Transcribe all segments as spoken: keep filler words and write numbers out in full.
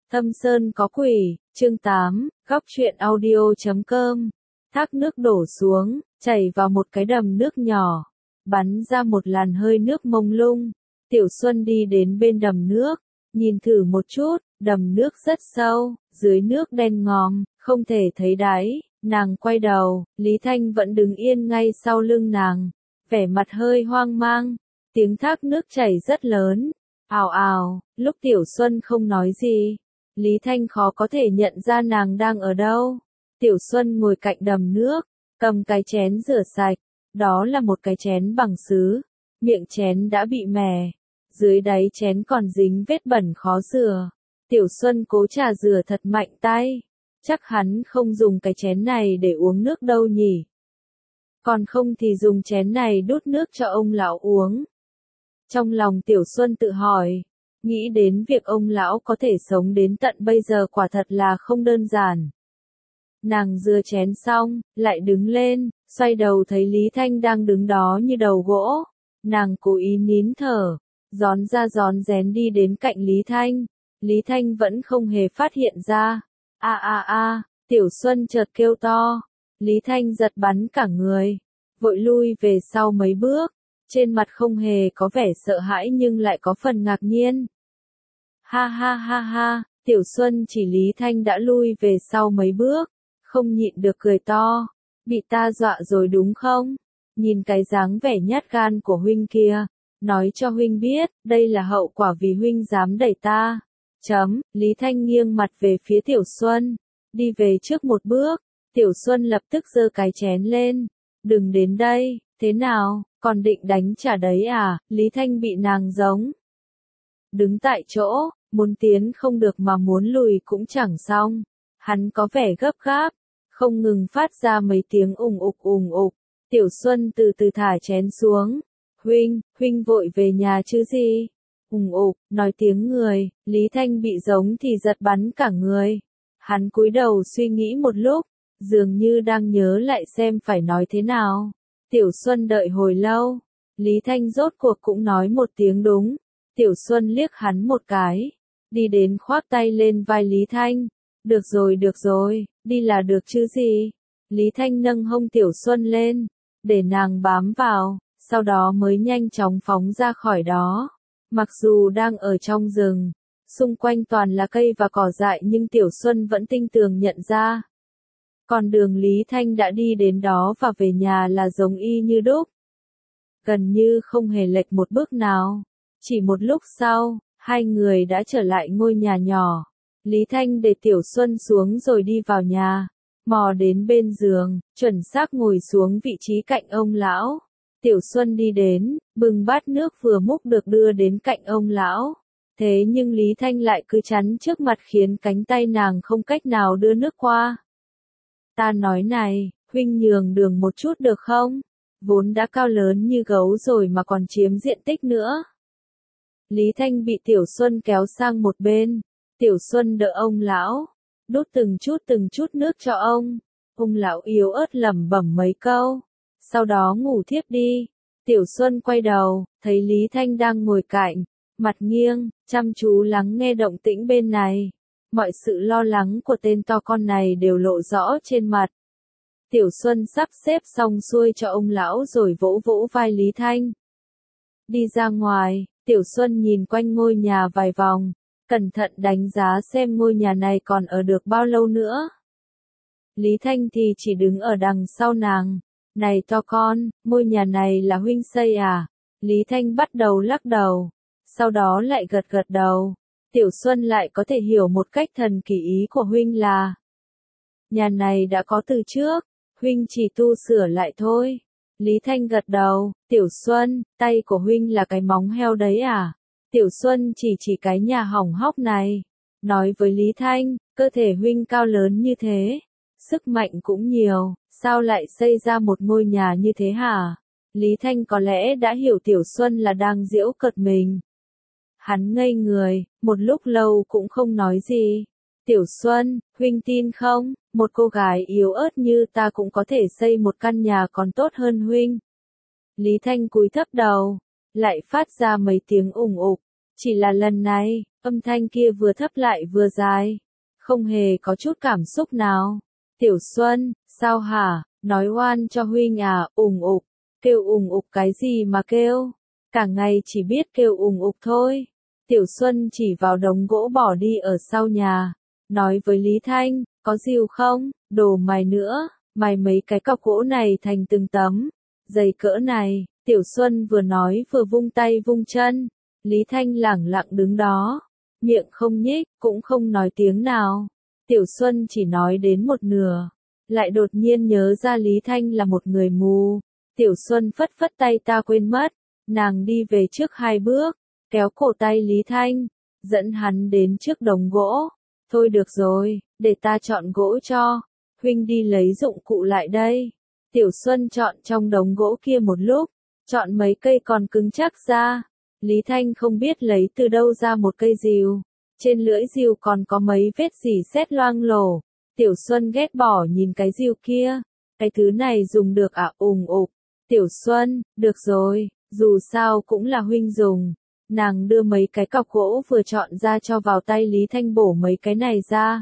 Thâm Sơn có quỷ, chương tám, góc truyện audio chấm com. Thác nước đổ xuống, chảy vào một cái đầm nước nhỏ, bắn ra một làn hơi nước mông lung. Tiểu Xuân đi đến bên đầm nước, nhìn thử một chút, đầm nước rất sâu, dưới nước đen ngòm, không thể thấy đáy. Nàng quay đầu, Lý Thanh vẫn đứng yên ngay sau lưng nàng, vẻ mặt hơi hoang mang. Tiếng thác nước chảy rất lớn, ào ào. Lúc Tiểu Xuân không nói gì, Lý Thanh khó có thể nhận ra nàng đang ở đâu. Tiểu Xuân ngồi cạnh đầm nước, cầm cái chén rửa sạch. Đó là một cái chén bằng sứ, miệng chén đã bị mẻ, dưới đáy chén còn dính vết bẩn khó rửa. Tiểu Xuân cố chà rửa thật mạnh tay, chắc hắn không dùng cái chén này để uống nước đâu nhỉ. Còn không thì dùng chén này đút nước cho ông lão uống. Trong lòng Tiểu Xuân tự hỏi, nghĩ đến việc ông lão có thể sống đến tận bây giờ quả thật là không đơn giản. Nàng rửa chén xong, lại đứng lên, xoay đầu thấy Lý Thanh đang đứng đó như đầu gỗ. Nàng cố ý nín thở, rón ra rón rén đi đến cạnh Lý Thanh. Lý Thanh vẫn không hề phát hiện ra. A a a, Tiểu Xuân chợt kêu to. Lý Thanh giật bắn cả người, vội lui về sau mấy bước, trên mặt không hề có vẻ sợ hãi nhưng lại có phần ngạc nhiên. Ha ha ha ha, Tiểu Xuân chỉ Lý Thanh đã lui về sau mấy bước, không nhịn được cười to. Bị ta dọa rồi đúng không? Nhìn cái dáng vẻ nhát gan của huynh kia, nói cho huynh biết, đây là hậu quả vì huynh dám đẩy ta. Chấm, Lý Thanh nghiêng mặt về phía Tiểu Xuân, đi về trước một bước. Tiểu Xuân lập tức giơ cái chén lên. Đừng đến đây, thế nào, còn định đánh trả đấy à? Lý Thanh bị nàng giống. Đứng tại chỗ, muốn tiến không được mà muốn lùi cũng chẳng xong. Hắn có vẻ gấp gáp, không ngừng phát ra mấy tiếng ùng ục ùng ục. Tiểu Xuân từ từ thả chén xuống. Huynh, huynh vội về nhà chứ gì? Ùng ục, nói tiếng người, Lý Thanh bị giống thì giật bắn cả người. Hắn cúi đầu suy nghĩ một lúc, dường như đang nhớ lại xem phải nói thế nào. Tiểu Xuân đợi hồi lâu, Lý Thanh rốt cuộc cũng nói một tiếng đúng. Tiểu Xuân liếc hắn một cái, đi đến khoác tay lên vai Lý Thanh. Được rồi được rồi, đi là được chứ gì. Lý Thanh nâng hông Tiểu Xuân lên, để nàng bám vào, sau đó mới nhanh chóng phóng ra khỏi đó. Mặc dù đang ở trong rừng, xung quanh toàn là cây và cỏ dại nhưng Tiểu Xuân vẫn tinh tường nhận ra. Con đường Lý Thanh đã đi đến đó và về nhà là giống y như đúc. Gần như không hề lệch một bước nào. Chỉ một lúc sau, hai người đã trở lại ngôi nhà nhỏ. Lý Thanh để Tiểu Xuân xuống rồi đi vào nhà, mò đến bên giường, chuẩn xác ngồi xuống vị trí cạnh ông lão. Tiểu Xuân đi đến, bưng bát nước vừa múc được đưa đến cạnh ông lão. Thế nhưng Lý Thanh lại cứ chắn trước mặt khiến cánh tay nàng không cách nào đưa nước qua. Ta nói này, huynh nhường đường một chút được không? Vốn đã cao lớn như gấu rồi mà còn chiếm diện tích nữa. Lý Thanh bị Tiểu Xuân kéo sang một bên. Tiểu Xuân đỡ ông lão, đút từng chút từng chút nước cho ông. Ông lão yếu ớt lẩm bẩm mấy câu, sau đó ngủ thiếp đi. Tiểu Xuân quay đầu, thấy Lý Thanh đang ngồi cạnh, mặt nghiêng, chăm chú lắng nghe động tĩnh bên này. Mọi sự lo lắng của tên to con này đều lộ rõ trên mặt. Tiểu Xuân sắp xếp xong xuôi cho ông lão rồi vỗ vỗ vai Lý Thanh. Đi ra ngoài, Tiểu Xuân nhìn quanh ngôi nhà vài vòng, cẩn thận đánh giá xem ngôi nhà này còn ở được bao lâu nữa. Lý Thanh thì chỉ đứng ở đằng sau nàng. Này to con, ngôi nhà này là huynh xây à? Lý Thanh bắt đầu lắc đầu, sau đó lại gật gật đầu. Tiểu Xuân lại có thể hiểu một cách thần kỳ ý của huynh là nhà này đã có từ trước, huynh chỉ tu sửa lại thôi. Lý Thanh gật đầu. Tiểu Xuân, tay của huynh là cái móng heo đấy à? Tiểu Xuân chỉ chỉ cái nhà hỏng hóc này, nói với Lý Thanh, cơ thể huynh cao lớn như thế, sức mạnh cũng nhiều, sao lại xây ra một ngôi nhà như thế hả? Lý Thanh có lẽ đã hiểu Tiểu Xuân là đang giễu cợt mình. Hắn ngây người, một lúc lâu cũng không nói gì. Tiểu Xuân, huynh tin không, một cô gái yếu ớt như ta cũng có thể xây một căn nhà còn tốt hơn huynh. Lý Thanh cúi thấp đầu, lại phát ra mấy tiếng ùng ục. Chỉ là lần này, âm thanh kia vừa thấp lại vừa dài, không hề có chút cảm xúc nào. Tiểu Xuân, sao hả, nói oan cho huynh à, ùng ục, kêu ùng ục cái gì mà kêu, cả ngày chỉ biết kêu ùng ục thôi. Tiểu Xuân chỉ vào đống gỗ bỏ đi ở sau nhà, nói với Lý Thanh, có dìu không, đồ mài nữa, mài mấy cái cọc gỗ này thành từng tấm, dày cỡ này. Tiểu Xuân vừa nói vừa vung tay vung chân, Lý Thanh lẳng lặng đứng đó, miệng không nhích, cũng không nói tiếng nào. Tiểu Xuân chỉ nói đến một nửa, lại đột nhiên nhớ ra Lý Thanh là một người mù. Tiểu Xuân phất phất tay, ta quên mất, nàng đi về trước hai bước, kéo cổ tay Lý Thanh, dẫn hắn đến trước đống gỗ. Thôi được rồi, để ta chọn gỗ cho, huynh đi lấy dụng cụ lại đây. Tiểu Xuân chọn trong đống gỗ kia một lúc, chọn mấy cây còn cứng chắc ra. Lý Thanh không biết lấy từ đâu ra một cây rìu, trên lưỡi rìu còn có mấy vết rỉ sét loang lổ. Tiểu Xuân ghét bỏ nhìn cái rìu kia, cái thứ này dùng được à, ùng ục. Tiểu Xuân, được rồi, dù sao cũng là huynh dùng. Nàng đưa mấy cái cọc gỗ vừa chọn ra cho vào tay Lý Thanh, bổ mấy cái này ra.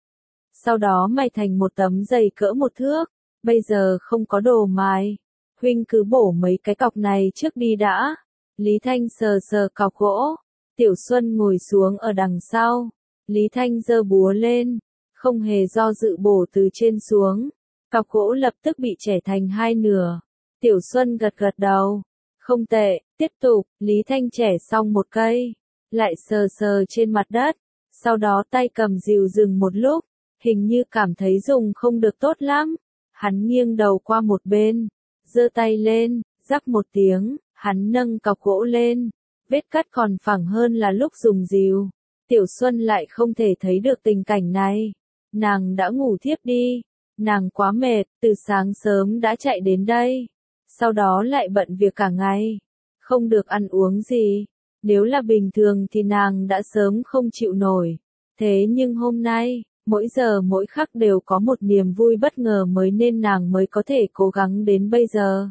Sau đó mài thành một tấm dày cỡ một thước, bây giờ không có đồ mài, huynh cứ bổ mấy cái cọc này trước đi đã. Lý Thanh sờ sờ cọc gỗ, Tiểu Xuân ngồi xuống ở đằng sau, Lý Thanh giơ búa lên, không hề do dự bổ từ trên xuống, cọc gỗ lập tức bị chẻ thành hai nửa. Tiểu Xuân gật gật đầu, không tệ, tiếp tục. Lý Thanh chẻ xong một cây, lại sờ sờ trên mặt đất, sau đó tay cầm rìu dừng một lúc, hình như cảm thấy dùng không được tốt lắm, hắn nghiêng đầu qua một bên, giơ tay lên, rắc một tiếng, hắn nâng cọc gỗ lên, vết cắt còn phẳng hơn là lúc dùng rìu. Tiểu Xuân lại không thể thấy được tình cảnh này, nàng đã ngủ thiếp đi, nàng quá mệt, từ sáng sớm đã chạy đến đây, sau đó lại bận việc cả ngày, không được ăn uống gì, nếu là bình thường thì nàng đã sớm không chịu nổi, thế nhưng hôm nay, mỗi giờ mỗi khắc đều có một niềm vui bất ngờ mới nên nàng mới có thể cố gắng đến bây giờ.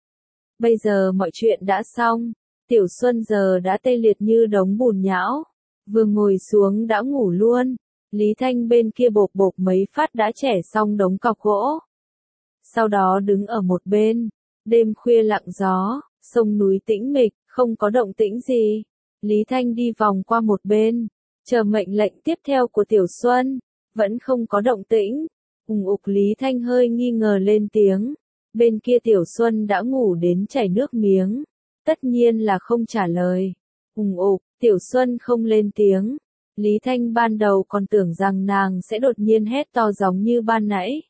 Bây giờ mọi chuyện đã xong, Tiểu Xuân giờ đã tê liệt như đống bùn nhão, vừa ngồi xuống đã ngủ luôn. Lý Thanh bên kia bộp bộp mấy phát đã chẻ xong đống cọc gỗ. Sau đó đứng ở một bên, đêm khuya lặng gió, sông núi tĩnh mịch, không có động tĩnh gì. Lý Thanh đi vòng qua một bên, chờ mệnh lệnh tiếp theo của Tiểu Xuân, vẫn không có động tĩnh. Ùng ục, Lý Thanh hơi nghi ngờ lên tiếng. Bên kia Tiểu Xuân đã ngủ đến chảy nước miếng, tất nhiên là không trả lời. Ùng ục, Tiểu Xuân không lên tiếng. Lý Thanh ban đầu còn tưởng rằng nàng sẽ đột nhiên hét to giống như ban nãy,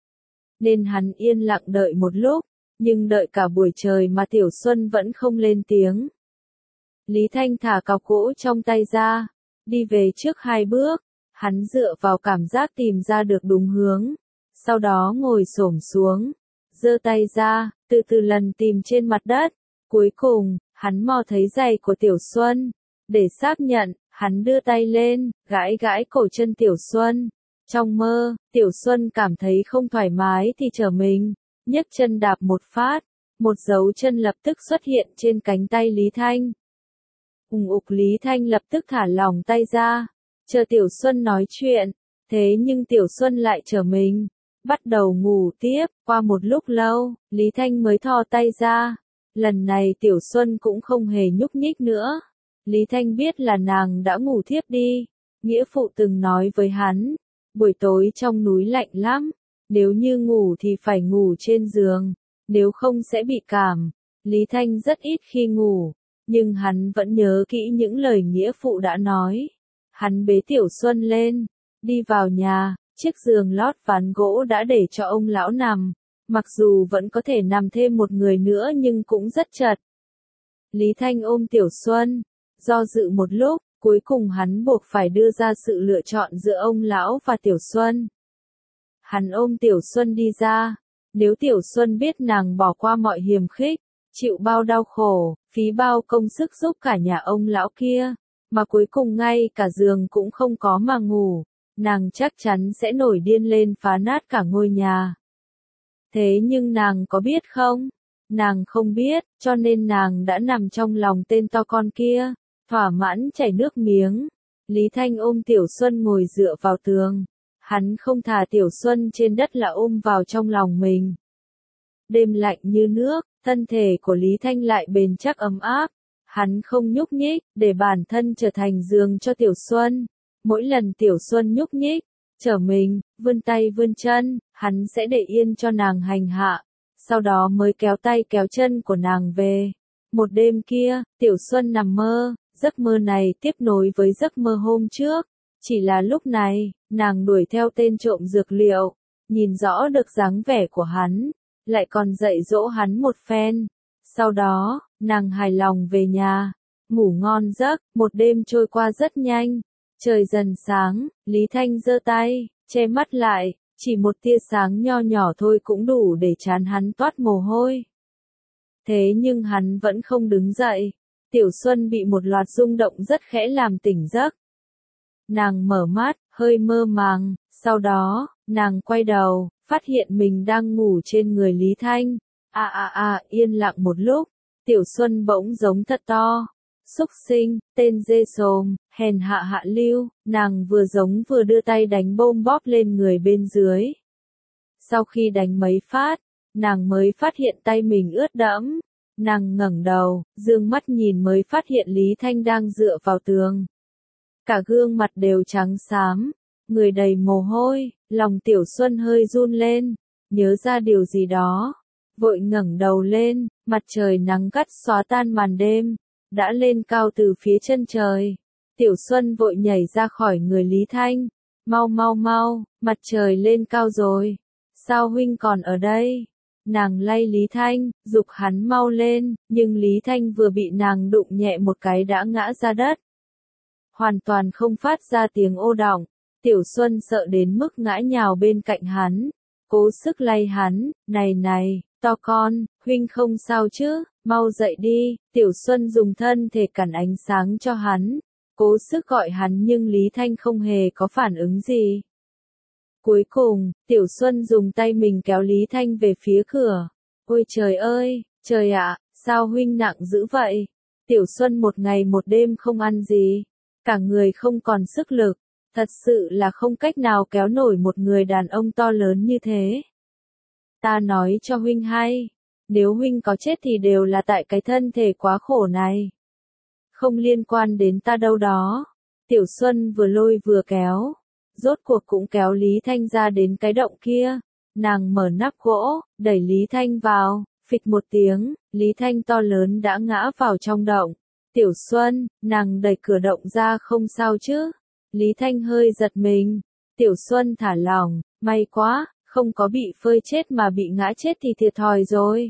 nên hắn yên lặng đợi một lúc, nhưng đợi cả buổi trời mà Tiểu Xuân vẫn không lên tiếng. Lý Thanh thả cọc gỗ trong tay ra, đi về trước hai bước, hắn dựa vào cảm giác tìm ra được đúng hướng, sau đó ngồi xổm xuống, giơ tay ra, từ từ lần tìm trên mặt đất. Cuối cùng, hắn mò thấy giày của Tiểu Xuân, để xác nhận, hắn đưa tay lên, gãi gãi cổ chân Tiểu Xuân. Trong mơ, Tiểu Xuân cảm thấy không thoải mái thì trở mình, nhấc chân đạp một phát, một dấu chân lập tức xuất hiện trên cánh tay Lý Thanh. Ùng ục, Lý Thanh lập tức thả lỏng tay ra, chờ Tiểu Xuân nói chuyện, thế nhưng Tiểu Xuân lại trở mình, bắt đầu ngủ tiếp. Qua một lúc lâu, Lý Thanh mới thò tay ra, lần này Tiểu Xuân cũng không hề nhúc nhích nữa. Lý Thanh biết là nàng đã ngủ thiếp đi, nghĩa phụ từng nói với hắn, buổi tối trong núi lạnh lắm, nếu như ngủ thì phải ngủ trên giường, nếu không sẽ bị cảm. Lý Thanh rất ít khi ngủ, nhưng hắn vẫn nhớ kỹ những lời nghĩa phụ đã nói. Hắn bế Tiểu Xuân lên, đi vào nhà, chiếc giường lót ván gỗ đã để cho ông lão nằm, mặc dù vẫn có thể nằm thêm một người nữa nhưng cũng rất chật. Lý Thanh ôm Tiểu Xuân, do dự một lúc, cuối cùng hắn buộc phải đưa ra sự lựa chọn giữa ông lão và Tiểu Xuân. Hắn ôm Tiểu Xuân đi ra, nếu Tiểu Xuân biết nàng bỏ qua mọi hiềm khích, chịu bao đau khổ, phí bao công sức giúp cả nhà ông lão kia, mà cuối cùng ngay cả giường cũng không có mà ngủ, nàng chắc chắn sẽ nổi điên lên phá nát cả ngôi nhà. Thế nhưng nàng có biết không? Nàng không biết, cho nên nàng đã nằm trong lòng tên to con kia, thỏa mãn chảy nước miếng. Lý Thanh ôm Tiểu Xuân ngồi dựa vào tường. Hắn không thả Tiểu Xuân trên đất là ôm vào trong lòng mình. Đêm lạnh như nước, thân thể của Lý Thanh lại bền chắc ấm áp. Hắn không nhúc nhích, để bản thân trở thành giường cho Tiểu Xuân. Mỗi lần Tiểu Xuân nhúc nhích, trở mình, vươn tay vươn chân, hắn sẽ để yên cho nàng hành hạ. Sau đó mới kéo tay kéo chân của nàng về. Một đêm kia, Tiểu Xuân nằm mơ, giấc mơ này tiếp nối với giấc mơ hôm trước. Chỉ là lúc này, nàng đuổi theo tên trộm dược liệu, nhìn rõ được dáng vẻ của hắn, lại còn dạy dỗ hắn một phen. Sau đó, nàng hài lòng về nhà, ngủ ngon giấc, một đêm trôi qua rất nhanh. Trời dần sáng, Lý Thanh giơ tay, che mắt lại, chỉ một tia sáng nho nhỏ thôi cũng đủ để trán hắn toát mồ hôi. Thế nhưng hắn vẫn không đứng dậy. Tiểu Xuân bị một loạt rung động rất khẽ làm tỉnh giấc. Nàng mở mắt, hơi mơ màng, sau đó, nàng quay đầu, phát hiện mình đang ngủ trên người Lý Thanh. À à à, yên lặng một lúc, Tiểu Xuân bỗng giống thật to. Xúc sinh, tên dê sồm, hèn hạ hạ lưu, nàng vừa giống vừa đưa tay đánh bôm bóp lên người bên dưới. Sau khi đánh mấy phát, nàng mới phát hiện tay mình ướt đẫm. Nàng ngẩng đầu, dương mắt nhìn mới phát hiện Lý Thanh đang dựa vào tường. Cả gương mặt đều trắng xám, người đầy mồ hôi, lòng Tiểu Xuân hơi run lên, nhớ ra điều gì đó. Vội ngẩng đầu lên, mặt trời nắng gắt xóa tan màn đêm, đã lên cao từ phía chân trời. Tiểu Xuân vội nhảy ra khỏi người Lý Thanh. Mau mau mau, mặt trời lên cao rồi. Sao huynh còn ở đây? Nàng lay Lý Thanh, giục hắn mau lên, nhưng Lý Thanh vừa bị nàng đụng nhẹ một cái đã ngã ra đất. Hoàn toàn không phát ra tiếng ô đọng. Tiểu Xuân sợ đến mức ngã nhào bên cạnh hắn, cố sức lay hắn, này này, to con, huynh không sao chứ, mau dậy đi. Tiểu Xuân dùng thân thể cản ánh sáng cho hắn, cố sức gọi hắn nhưng Lý Thanh không hề có phản ứng gì. Cuối cùng, Tiểu Xuân dùng tay mình kéo Lý Thanh về phía cửa. Ôi trời ơi, trời ạ, sao huynh nặng dữ vậy? Tiểu Xuân một ngày một đêm không ăn gì, cả người không còn sức lực, thật sự là không cách nào kéo nổi một người đàn ông to lớn như thế. Ta nói cho huynh hay, nếu huynh có chết thì đều là tại cái thân thể quá khổ này. Không liên quan đến ta đâu đó. Tiểu Xuân vừa lôi vừa kéo, rốt cuộc cũng kéo Lý Thanh ra đến cái động kia. Nàng mở nắp gỗ, đẩy Lý Thanh vào, phịch một tiếng, Lý Thanh to lớn đã ngã vào trong động. Tiểu Xuân, nàng đẩy cửa động ra không sao chứ? Lý Thanh hơi giật mình. Tiểu Xuân thả lỏng, may quá, không có bị phơi chết mà bị ngã chết thì thiệt thòi rồi.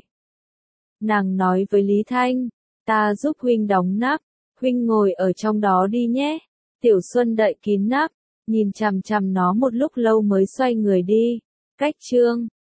Nàng nói với Lý Thanh, ta giúp huynh đóng nắp, huynh ngồi ở trong đó đi nhé. Tiểu Xuân đậy kín nắp, nhìn chằm chằm nó một lúc lâu mới xoay người đi. Cách chương